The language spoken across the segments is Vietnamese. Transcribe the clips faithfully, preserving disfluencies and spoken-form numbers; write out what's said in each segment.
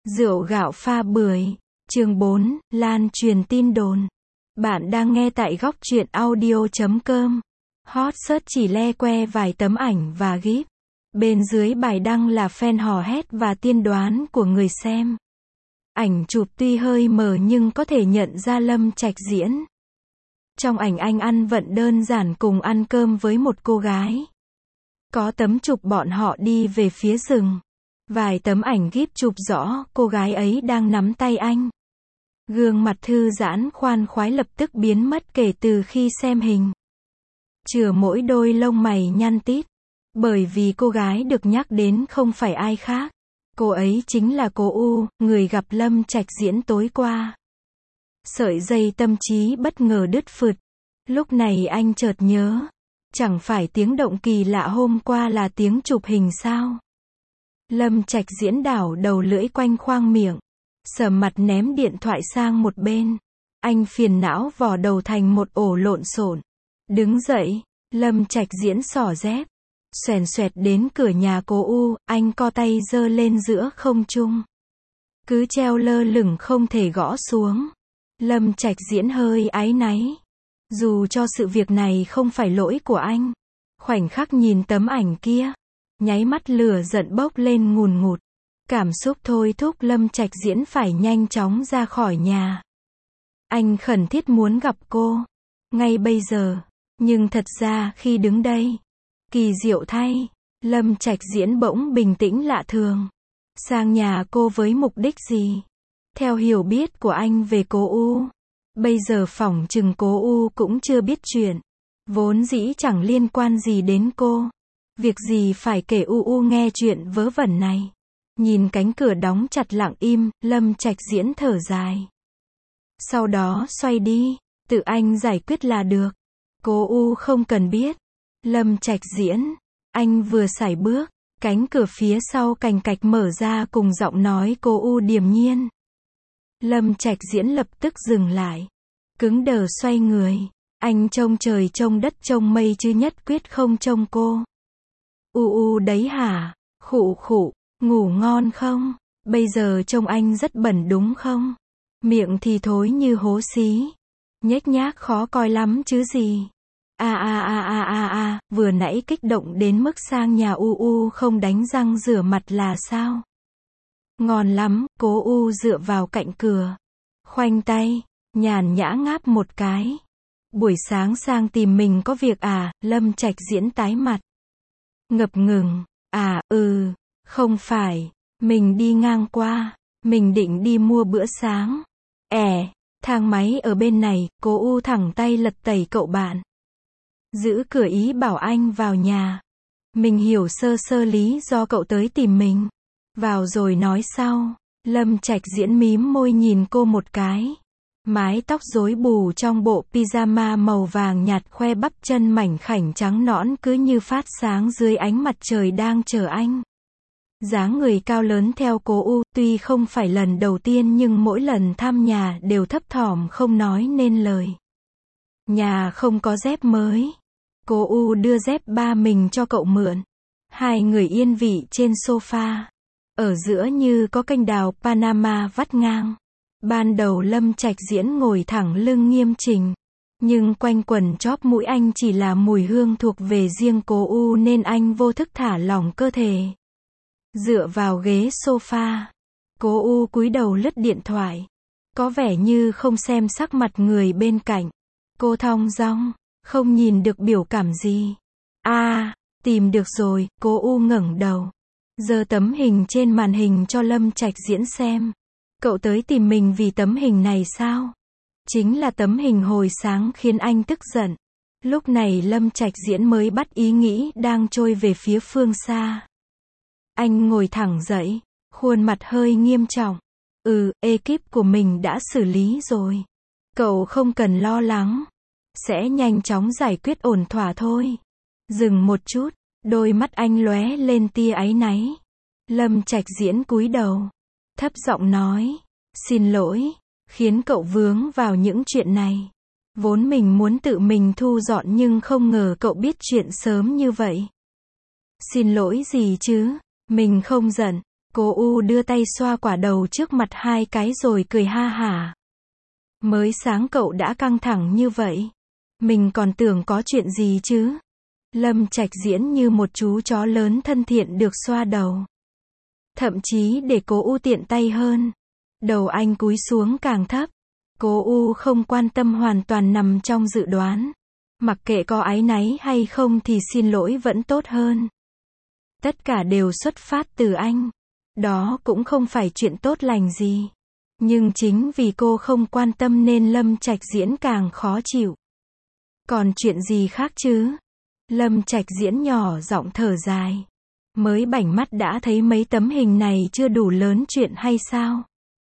Rượu gạo pha bưởi. Chương bốn, lan truyền tin đồn. Bạn đang nghe tại góc truyện audio chấm com. Hot search chỉ le que vài tấm ảnh và gif. Bên dưới bài đăng là fan hò hét và tiên đoán của người xem. Ảnh chụp tuy hơi mờ nhưng có thể nhận ra Lâm Trạch Diễn. Trong ảnh anh ăn vận đơn giản cùng ăn cơm với một cô gái. Có tấm chụp bọn họ đi về phía rừng. Vài tấm ảnh gif chụp rõ cô gái ấy đang nắm tay anh. Gương mặt thư giãn khoan khoái lập tức biến mất kể từ khi xem hình. Chừa mỗi đôi lông mày nhăn tít. Bởi vì cô gái được nhắc đến không phải ai khác. Cô ấy chính là cô U, người gặp Lâm Trạch Diễn tối qua. Sợi dây tâm trí bất ngờ đứt phượt. Lúc này anh chợt nhớ. Chẳng phải tiếng động kỳ lạ hôm qua là tiếng chụp hình sao? Lâm Trạch Diễn đảo đầu lưỡi quanh khoang miệng. Sờ mặt ném điện thoại sang một bên. Anh phiền não vò đầu thành một ổ lộn xộn. Đứng dậy, Lâm Trạch Diễn xỏ dép. Xoèn xoẹt đến cửa nhà cô U, anh co tay giơ lên giữa không trung. Cứ treo lơ lửng không thể gõ xuống. Lâm Trạch Diễn hơi áy náy. Dù cho sự việc này không phải lỗi của anh. Khoảnh khắc nhìn tấm ảnh kia. Nháy mắt lửa giận bốc lên ngùn ngụt. Cảm xúc thôi thúc Lâm Trạch Diễn phải nhanh chóng ra khỏi nhà. Anh khẩn thiết muốn gặp cô. Ngay bây giờ. Nhưng thật ra khi đứng đây. Kỳ diệu thay. Lâm Trạch Diễn bỗng bình tĩnh lạ thường. Sang nhà cô với mục đích gì? Theo hiểu biết của anh về cô U. Bây giờ phỏng chừng cô U cũng chưa biết chuyện. Vốn dĩ chẳng liên quan gì đến cô. Việc gì phải kể U U nghe chuyện vớ vẩn này. Nhìn cánh cửa đóng chặt lặng im, Lâm Trạch Diễn thở dài. Sau đó xoay đi, tự anh giải quyết là được. Cô U không cần biết. Lâm Trạch Diễn, anh vừa sải bước, cánh cửa phía sau cành cạch mở ra cùng giọng nói cô U điềm nhiên. Lâm Trạch Diễn lập tức dừng lại, cứng đờ xoay người. Anh trông trời trông đất trông mây chứ nhất quyết không trông cô. U U đấy hả? Khụ khụ, ngủ ngon không? Bây giờ trông anh rất bẩn đúng không? Miệng thì thối như hố xí. Nhếch nhác khó coi lắm chứ gì. A a a a a a, vừa nãy kích động đến mức sang nhà U U không đánh răng rửa mặt là sao? Ngon lắm, cố U dựa vào cạnh cửa. Khoanh tay, nhàn nhã ngáp một cái. Buổi sáng sang tìm mình có việc à? Lâm Trạch Diễn tái mặt. Ngập ngừng, à, ừ, không phải, mình đi ngang qua, mình định đi mua bữa sáng. Ẻ, thang máy ở bên này, cố U thẳng tay lật tẩy cậu bạn. Giữ cửa ý bảo anh vào nhà. Mình hiểu sơ sơ lý do cậu tới tìm mình. Vào rồi nói sau. Lâm Trạch Diễn mím môi nhìn cô một cái. Mái tóc rối bù trong bộ pyjama màu vàng nhạt khoe bắp chân mảnh khảnh trắng nõn cứ như phát sáng dưới ánh mặt trời đang chờ anh. Dáng người cao lớn theo cô U, tuy không phải lần đầu tiên nhưng mỗi lần thăm nhà đều thấp thỏm không nói nên lời. Nhà không có dép mới. Cô U đưa dép ba mình cho cậu mượn. Hai người yên vị trên sofa. Ở giữa như có kênh đào Panama vắt ngang. Ban đầu Lâm Trạch Diễn ngồi thẳng lưng nghiêm chỉnh. Nhưng quanh quẩn chóp mũi anh chỉ là mùi hương thuộc về riêng cô U nên anh vô thức thả lỏng cơ thể. Dựa vào ghế sofa. Cô U cúi đầu lướt điện thoại. Có vẻ như không xem sắc mặt người bên cạnh. Cô thong dong, không nhìn được biểu cảm gì. À, tìm được rồi, cô U ngẩng đầu. Giơ tấm hình trên màn hình cho Lâm Trạch Diễn xem. Cậu tới tìm mình vì tấm hình này sao? Chính là tấm hình hồi sáng khiến anh tức giận. Lúc này Lâm Trạch Diễn mới bắt ý nghĩ đang trôi về phía phương xa. Anh ngồi thẳng dậy, khuôn mặt hơi nghiêm trọng. Ừ, ekip của mình đã xử lý rồi. Cậu không cần lo lắng. Sẽ nhanh chóng giải quyết ổn thỏa thôi. Dừng một chút, đôi mắt anh lóe lên tia áy náy. Lâm Trạch Diễn cúi đầu, thấp giọng nói, xin lỗi, khiến cậu vướng vào những chuyện này. Vốn mình muốn tự mình thu dọn nhưng không ngờ cậu biết chuyện sớm như vậy. Xin lỗi gì chứ, mình không giận, Cô U đưa tay xoa quả đầu trước mặt hai cái rồi cười ha hả. Mới sáng cậu đã căng thẳng như vậy. Mình còn tưởng có chuyện gì chứ. Lâm Trạch diễn như một chú chó lớn thân thiện được xoa đầu. Thậm chí để cô U tiện tay hơn. Đầu anh cúi xuống càng thấp. Cô U không quan tâm, hoàn toàn nằm trong dự đoán. Mặc kệ có áy náy hay không thì xin lỗi vẫn tốt hơn. Tất cả đều xuất phát từ anh. Đó cũng không phải chuyện tốt lành gì. Nhưng chính vì cô không quan tâm nên Lâm Trạch diễn càng khó chịu. Còn chuyện gì khác chứ? Lâm Trạch diễn nhỏ giọng thở dài. Mới bảnh mắt đã thấy mấy tấm hình này chưa đủ lớn chuyện hay sao?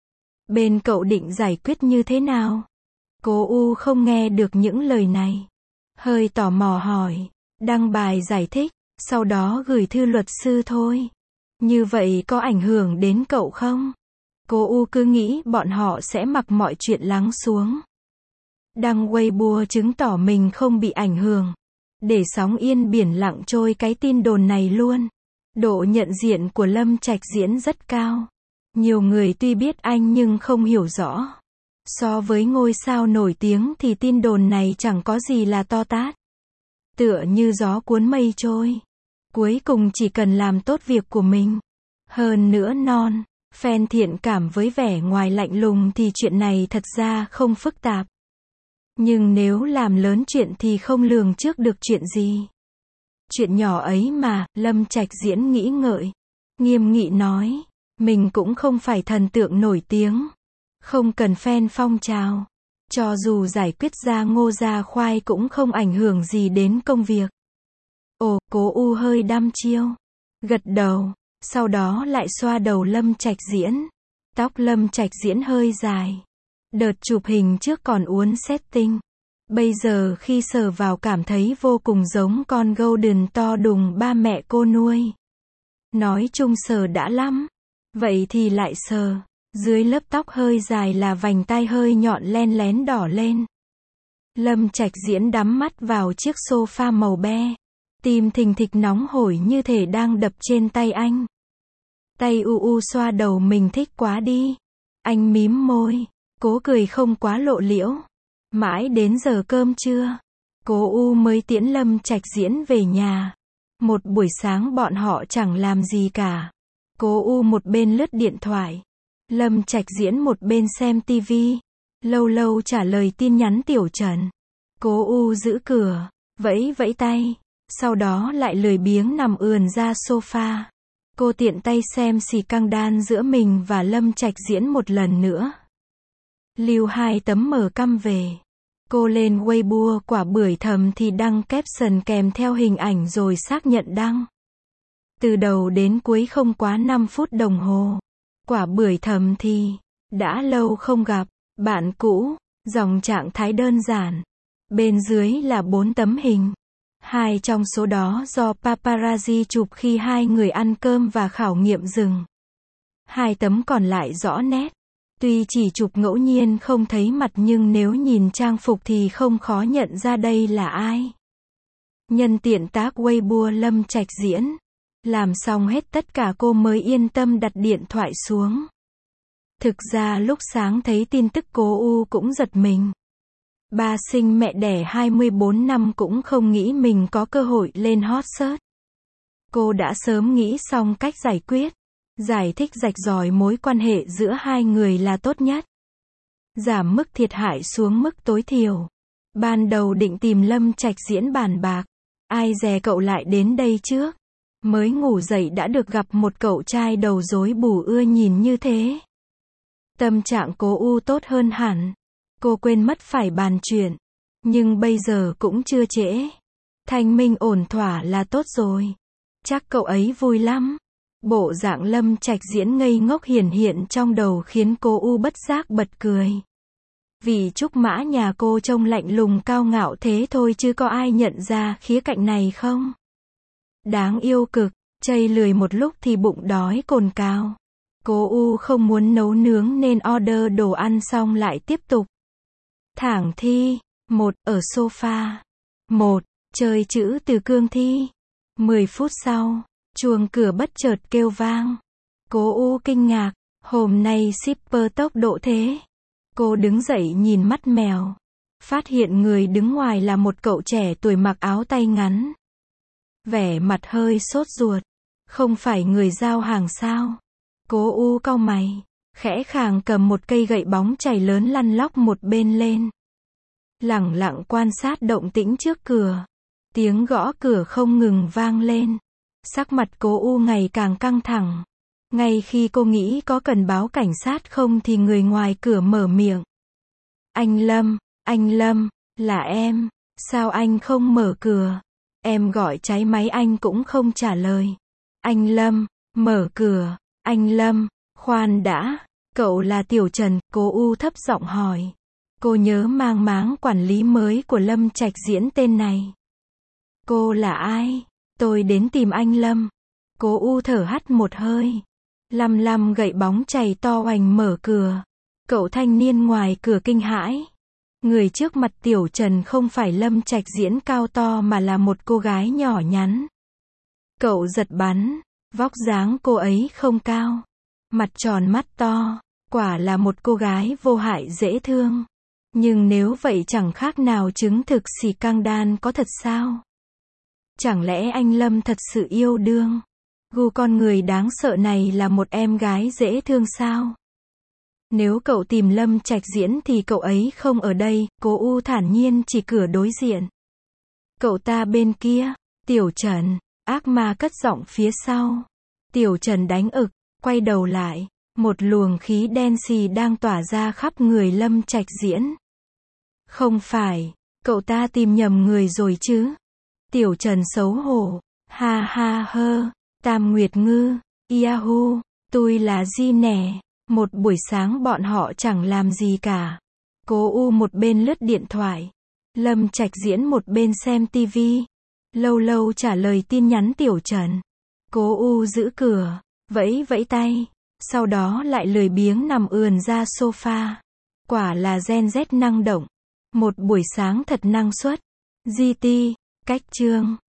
Bên cậu định giải quyết như thế nào? Cô U không nghe được những lời này. Hơi tò mò hỏi. Đăng bài giải thích, sau đó gửi thư luật sư thôi. Như vậy có ảnh hưởng đến cậu không? Cô U cứ nghĩ bọn họ sẽ mặc mọi chuyện lắng xuống. Đăng Weibo chứng tỏ mình không bị ảnh hưởng. Để sóng yên biển lặng trôi cái tin đồn này luôn. Độ nhận diện của Lâm Trạch diễn rất cao. Nhiều người tuy biết anh nhưng không hiểu rõ. So với ngôi sao nổi tiếng thì tin đồn này chẳng có gì là to tát. Tựa như gió cuốn mây trôi. Cuối cùng chỉ cần làm tốt việc của mình. Hơn nữa non, fan thiện cảm với vẻ ngoài lạnh lùng thì chuyện này thật ra không phức tạp. Nhưng nếu làm lớn chuyện thì không lường trước được chuyện gì. Chuyện nhỏ ấy mà, Lâm Trạch diễn nghĩ ngợi. Nghiêm nghị nói, mình cũng không phải thần tượng nổi tiếng. Không cần fan phong trào. Cho dù giải quyết ra ngô ra khoai cũng không ảnh hưởng gì đến công việc. Ồ, cô U hơi đăm chiêu. Gật đầu, sau đó lại xoa đầu Lâm Trạch diễn. Tóc Lâm Trạch diễn hơi dài. Đợt chụp hình trước còn uốn setting. Bây giờ khi sờ vào cảm thấy vô cùng giống con golden to đùng ba mẹ cô nuôi. Nói chung sờ đã lắm. Vậy thì lại sờ. Dưới lớp tóc hơi dài là vành tai hơi nhọn len lén đỏ lên. Lâm Trạch diễn đắm mắt vào chiếc sofa màu be. Tim thình thịch nóng hổi như thể đang đập trên tay anh. Tay U U xoa đầu mình thích quá đi. Anh mím môi. Cố cười không quá lộ liễu. Mãi đến giờ cơm trưa, cô U mới tiễn Lâm Trạch diễn về nhà. Một buổi sáng bọn họ chẳng làm gì cả. Cô U một bên lướt điện thoại. Lâm Trạch diễn một bên xem tivi. Lâu lâu trả lời tin nhắn Tiểu Trần. Cô U giữ cửa, vẫy vẫy tay. Sau đó lại lười biếng nằm ườn ra sofa. Cô tiện tay xem xì căng đan giữa mình và Lâm Trạch diễn một lần nữa. Lưu hai tấm mờ căm về. Cô lên Weibo quả bưởi thầm thì đăng caption kèm theo hình ảnh rồi xác nhận đăng. Từ đầu đến cuối không quá năm phút đồng hồ. Quả bưởi thầm thì đã lâu không gặp, bạn cũ, dòng trạng thái đơn giản. Bên dưới là bốn tấm hình. Hai trong số đó do paparazzi chụp khi hai người ăn cơm và khảo nghiệm rừng. Hai tấm còn lại rõ nét. Tuy chỉ chụp ngẫu nhiên không thấy mặt nhưng nếu nhìn trang phục thì không khó nhận ra đây là ai. Nhân tiện tác Weibo Lâm Trạch diễn. Làm xong hết tất cả cô mới yên tâm đặt điện thoại xuống. Thực ra lúc sáng thấy tin tức cô U cũng giật mình. Ba sinh mẹ đẻ hai mươi bốn năm cũng không nghĩ mình có cơ hội lên hot search. Cô đã sớm nghĩ xong cách giải quyết. Giải thích rạch ròi mối quan hệ giữa hai người là tốt nhất. Giảm mức thiệt hại xuống mức tối thiểu. Ban đầu định tìm Lâm Trạch diễn bàn bạc. Ai dè cậu lại đến đây trước. Mới ngủ dậy đã được gặp một cậu trai đầu rối bù ưa nhìn như thế. Tâm trạng cô U tốt hơn hẳn. Cô quên mất phải bàn chuyện. Nhưng bây giờ cũng chưa trễ. Thanh minh ổn thỏa là tốt rồi. Chắc cậu ấy vui lắm. Bộ dạng Lâm Trạch diễn ngây ngốc hiển hiện trong đầu khiến cô U bất giác bật cười. Vì trúc mã nhà cô trông lạnh lùng cao ngạo thế thôi chứ có ai nhận ra khía cạnh này không? Đáng yêu cực, chây lười một lúc thì bụng đói cồn cào. Cô U không muốn nấu nướng nên order đồ ăn xong lại tiếp tục. Thảng thi, một, ở sofa. Một, chơi chữ từ cương thi. Mười phút sau, chuông cửa bất chợt kêu vang. Cố U kinh ngạc, hôm nay shipper tốc độ thế. Cô đứng dậy nhìn mắt mèo. Phát hiện người đứng ngoài là một cậu trẻ tuổi mặc áo tay ngắn. Vẻ mặt hơi sốt ruột. Không phải người giao hàng sao? Cố U cau mày. Khẽ khàng cầm một cây gậy bóng chày lớn lăn lóc một bên lên. Lẳng lặng quan sát động tĩnh trước cửa. Tiếng gõ cửa không ngừng vang lên. Sắc mặt Cố U ngày càng căng thẳng. Ngay khi cô nghĩ có cần báo cảnh sát không thì người ngoài cửa mở miệng. Anh Lâm, anh Lâm, là em, sao anh không mở cửa? Em gọi cháy máy anh cũng không trả lời. Anh Lâm, mở cửa, anh Lâm, khoan đã, cậu là Tiểu Trần, Cố U thấp giọng hỏi. Cô nhớ mang máng quản lý mới của Lâm Trạch Diễn tên này. Cô là ai? Tôi đến tìm anh Lâm. Cố U thở hắt một hơi. Lăm lăm gậy bóng chày to oành mở cửa. Cậu thanh niên ngoài cửa kinh hãi. Người trước mặt Tiểu Trần không phải Lâm Trạch Diễn cao to mà là một cô gái nhỏ nhắn. Cậu giật bắn. Vóc dáng cô ấy không cao. Mặt tròn mắt to. Quả là một cô gái vô hại dễ thương. Nhưng nếu vậy chẳng khác nào chứng thực xì căng đan có thật sao? Chẳng lẽ anh Lâm thật sự yêu đương? Gu con người đáng sợ này là một em gái dễ thương sao? Nếu cậu tìm Lâm Trạch Diễn thì cậu ấy không ở đây, Cố U thản nhiên chỉ cửa đối diện. Cậu ta bên kia, Tiểu Trần, ác ma cất giọng phía sau. Tiểu Trần đánh ực, quay đầu lại, một luồng khí đen xì đang tỏa ra khắp người Lâm Trạch Diễn. Không phải, cậu ta tìm nhầm người rồi chứ? Tiểu Trần xấu hổ, ha ha hơ, Tam Nguyệt Ngư, Yahoo, tôi là Di nè. Một buổi sáng bọn họ chẳng làm gì cả. Cố U một bên lướt điện thoại. Lâm Trạch Diễn một bên xem tivi. Lâu lâu trả lời tin nhắn Tiểu Trần. Cố U giữ cửa, vẫy vẫy tay. Sau đó lại lười biếng nằm ườn ra sofa. Quả là Gen Z năng động. Một buổi sáng thật năng suất. giê tê, cách chương.